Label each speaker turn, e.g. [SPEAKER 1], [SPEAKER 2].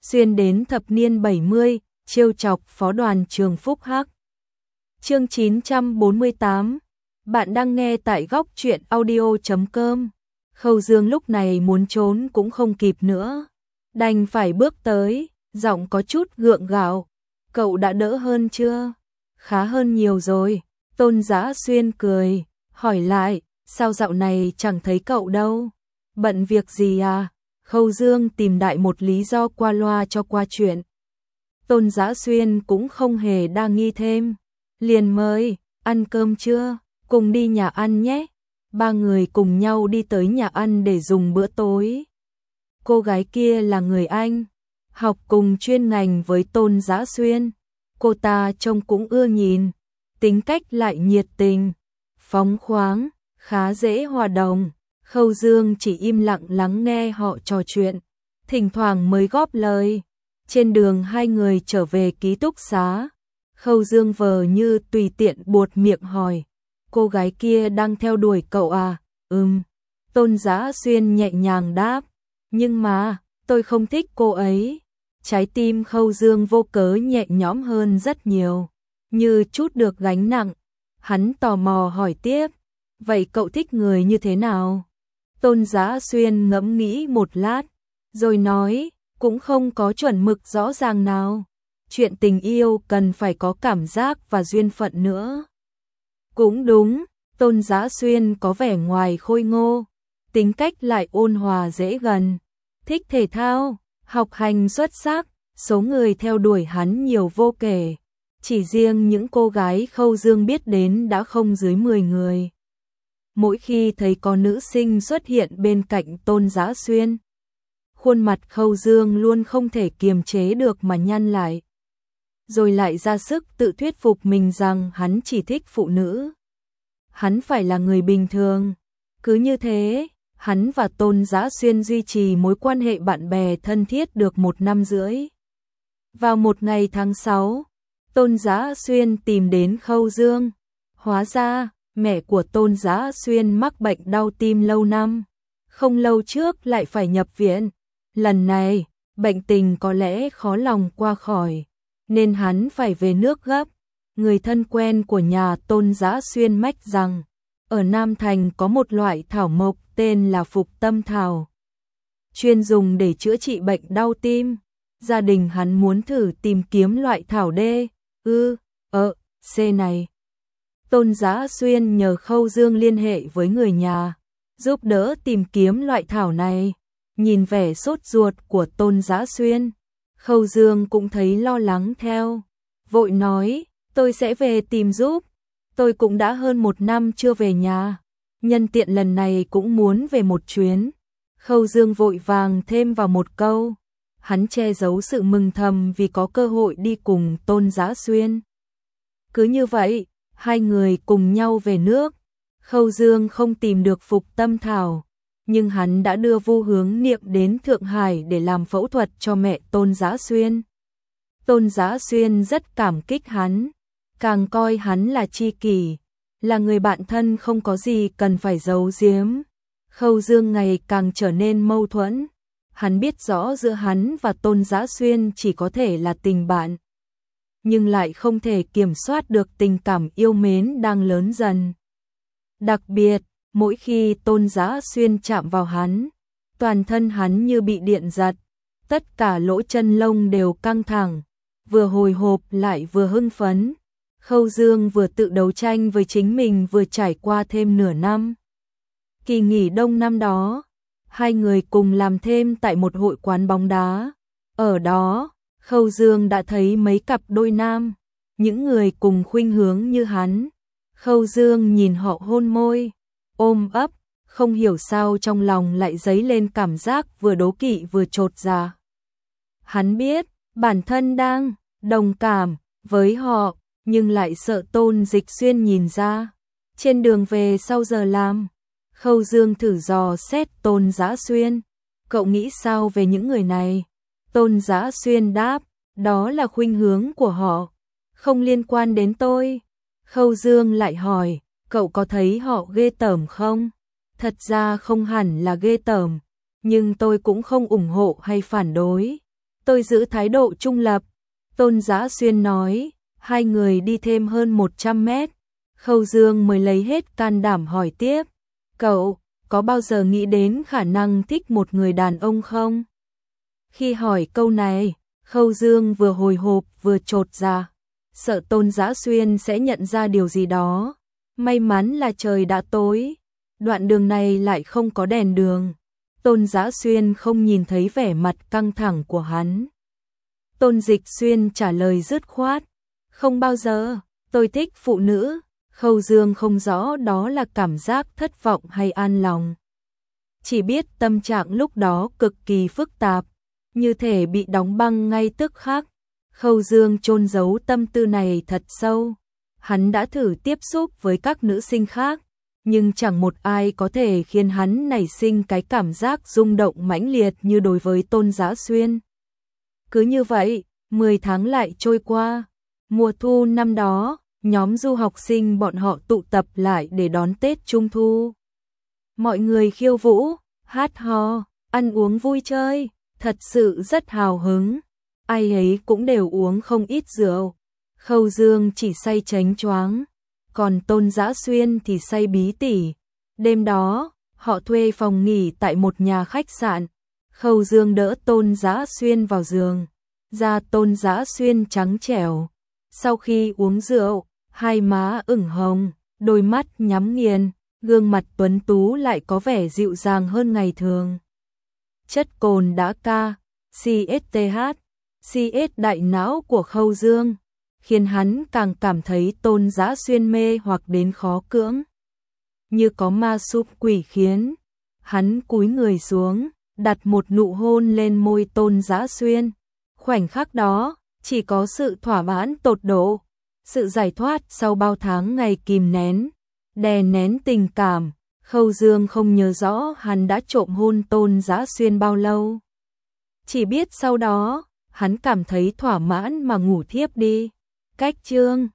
[SPEAKER 1] xuyên đến thập niên 70, trêu chọc phó đoàn trường Phúc Hắc. Chương 948. Bạn đang nghe tại góc truyện audio.com. Khâu Dương lúc này muốn trốn cũng không kịp nữa, đành phải bước tới, giọng có chút gượng gạo. Cậu đã đỡ hơn chưa? Khá hơn nhiều rồi. Tôn Dã Xuyên cười, hỏi lại, sao dạo này chẳng thấy cậu đâu? Bận việc gì à? Khâu Dương tìm đại một lý do qua loa cho qua chuyện. Tôn Dã Xuyên cũng không hề đa nghi thêm, liền mời, ăn cơm chưa? Cùng đi nhà ăn nhé. Ba người cùng nhau đi tới nhà ăn để dùng bữa tối. Cô gái kia là người Anh, học cùng chuyên ngành với Tôn Dã Xuyên. Cô ta trông cũng ưa nhìn, tính cách lại nhiệt tình, phóng khoáng, khá dễ hòa đồng. Khâu Dương chỉ im lặng lắng nghe họ trò chuyện, thỉnh thoảng mới góp lời. Trên đường hai người trở về ký túc xá, Khâu Dương vờ như tùy tiện buột miệng hỏi, cô gái kia đang theo đuổi cậu à? Tôn Dã Xuyên nhẹ nhàng đáp, nhưng mà, tôi không thích cô ấy. Trái tim Khâu Dương vô cớ nhẹ nhõm hơn rất nhiều, như trút được gánh nặng. Hắn tò mò hỏi tiếp, vậy cậu thích người như thế nào? Tôn Dã Xuyên ngẫm nghĩ một lát, rồi nói, cũng không có chuẩn mực rõ ràng nào. Chuyện tình yêu cần phải có cảm giác và duyên phận nữa. Cũng đúng, Tôn Dã Xuyên có vẻ ngoài khôi ngô, tính cách lại ôn hòa dễ gần, thích thể thao, học hành xuất sắc, số người theo đuổi hắn nhiều vô kể. Chỉ riêng những cô gái Khâu Dương biết đến đã không dưới 10 người. Mỗi khi thấy có nữ sinh xuất hiện bên cạnh Tôn Dã Xuyên, khuôn mặt Khâu Dương luôn không thể kiềm chế được mà nhăn lại. Rồi lại ra sức tự thuyết phục mình rằng hắn chỉ thích phụ nữ. Hắn phải là người bình thường. Cứ như thế, hắn và Tôn Dã Xuyên duy trì mối quan hệ bạn bè thân thiết được 1 năm rưỡi. Vào một ngày tháng 6, Tôn Dã Xuyên tìm đến Khâu Dương. Hóa ra, mẹ của Tôn Dã Xuyên mắc bệnh đau tim lâu năm, không lâu trước lại phải nhập viện. Lần này, bệnh tình có lẽ khó lòng qua khỏi, nên hắn phải về nước gấp. Người thân quen của nhà Tôn Dã Xuyên mách rằng, ở Nam Thành có một loại thảo mộc tên là Phục Tâm Thảo, chuyên dùng để chữa trị bệnh đau tim. Gia đình hắn muốn thử tìm kiếm loại thảo C này. Tôn Dã Xuyên nhờ Khâu Dương liên hệ với người nhà, giúp đỡ tìm kiếm loại thảo này. Nhìn vẻ sốt ruột của Tôn Dã Xuyên, Khâu Dương cũng thấy lo lắng theo, vội nói, tôi sẽ về tìm giúp. Tôi cũng đã hơn 1 năm chưa về nhà, nhân tiện lần này cũng muốn về một chuyến. Khâu Dương vội vàng thêm vào một câu, hắn che giấu sự mừng thầm vì có cơ hội đi cùng Tôn Dã Xuyên. Cứ như vậy, hai người cùng nhau về nước. Khâu Dương không tìm được Phục Tâm Thảo, nhưng hắn đã đưa Vu Hướng Niệm đến Thượng Hải để làm phẫu thuật cho mẹ Tôn Dã Xuyên. Tôn Dã Xuyên rất cảm kích hắn, càng coi hắn là tri kỷ, là người bạn thân không có gì cần phải giấu giếm. Khâu Dương ngày càng trở nên mâu thuẫn, hắn biết rõ giữa hắn và Tôn Dã Xuyên chỉ có thể là tình bạn, nhưng lại không thể kiểm soát được tình cảm yêu mến đang lớn dần. Đặc biệt, mỗi khi Tôn Dã Xuyên chạm vào hắn, toàn thân hắn như bị điện giật, tất cả lỗ chân lông đều căng thẳng, vừa hồi hộp lại vừa hưng phấn. Khâu Dương vừa tự đấu tranh với chính mình vừa trải qua thêm nửa năm. Kỳ nghỉ đông năm đó, hai người cùng làm thêm tại một hội quán bóng đá. Ở đó, Khâu Dương đã thấy mấy cặp đôi nam, những người cùng khuynh hướng như hắn. Khâu Dương nhìn họ hôn môi, ôm ấp, không hiểu sao trong lòng lại dấy lên cảm giác vừa đố kỵ vừa chột dạ. Hắn biết, bản thân đang đồng cảm với họ, nhưng lại sợ Tôn Dịch Xuyên nhìn ra. Trên đường về sau giờ làm, Khâu Dương thử dò xét Tôn Dã Xuyên, cậu nghĩ sao về những người này? Tôn Dã Xuyên đáp, đó là khuynh hướng của họ, không liên quan đến tôi. Khâu Dương lại hỏi, cậu có thấy họ ghê tởm không? Thật ra không hẳn là ghê tởm, nhưng tôi cũng không ủng hộ hay phản đối. Tôi giữ thái độ trung lập. Tôn Dã Xuyên nói. Hai người đi thêm hơn 100 mét. Khâu Dương mới lấy hết can đảm hỏi tiếp. Cậu có bao giờ nghĩ đến khả năng thích một người đàn ông không? Khi hỏi câu này, Khâu Dương vừa hồi hộp vừa chột dạ, sợ Tôn Dã Xuyên sẽ nhận ra điều gì đó. May mắn là trời đã tối, đoạn đường này lại không có đèn đường. Tôn Dã Xuyên không nhìn thấy vẻ mặt căng thẳng của hắn. Tôn Dịch Xuyên trả lời dứt khoát. Không bao giờ, tôi thích phụ nữ. Khâu Dương không rõ đó là cảm giác thất vọng hay an lòng. Chỉ biết tâm trạng lúc đó cực kỳ phức tạp, như thể bị đóng băng ngay tức khắc. Khâu Dương chôn giấu tâm tư này thật sâu. Hắn đã thử tiếp xúc với các nữ sinh khác, nhưng chẳng một ai có thể khiến hắn nảy sinh cái cảm giác rung động mãnh liệt như đối với Tôn Dã Xuyên. Cứ như vậy, 10 tháng lại trôi qua. Mùa thu năm đó, nhóm du học sinh bọn họ tụ tập lại để đón Tết Trung Thu. Mọi người khiêu vũ, hát hò, ăn uống vui chơi, thật sự rất hào hứng. Ai ấy cũng đều uống không ít rượu. Khâu Dương chỉ say chánh choáng, còn Tôn Dã Xuyên thì say bí tỉ. Đêm đó, họ thuê phòng nghỉ tại một nhà khách sạn. Khâu Dương đỡ Tôn Dã Xuyên vào giường. Da Tôn Dã Xuyên trắng trẻo. Sau khi uống rượu, hai má ửng hồng, đôi mắt nhắm nghiền, gương mặt tuấn tú lại có vẻ dịu dàng hơn ngày thường. Chất cồn đã ca, CSTH, CS đại não của Khâu Dương, khiến hắn càng cảm thấy Tôn Dã Xuyên mê hoặc đến khó cưỡng. Như có ma súp quỷ khiến, hắn cúi người xuống, đặt một nụ hôn lên môi Tôn Dã Xuyên. Khoảnh khắc đó, chỉ có sự thỏa mãn tột độ, sự giải thoát sau bao tháng ngày kìm nén, đè nén tình cảm. Khâu Dương không nhớ rõ hắn đã trộm hôn Tôn Dã Xuyên bao lâu. Chỉ biết sau đó, hắn cảm thấy thỏa mãn mà ngủ thiếp đi. Cách chương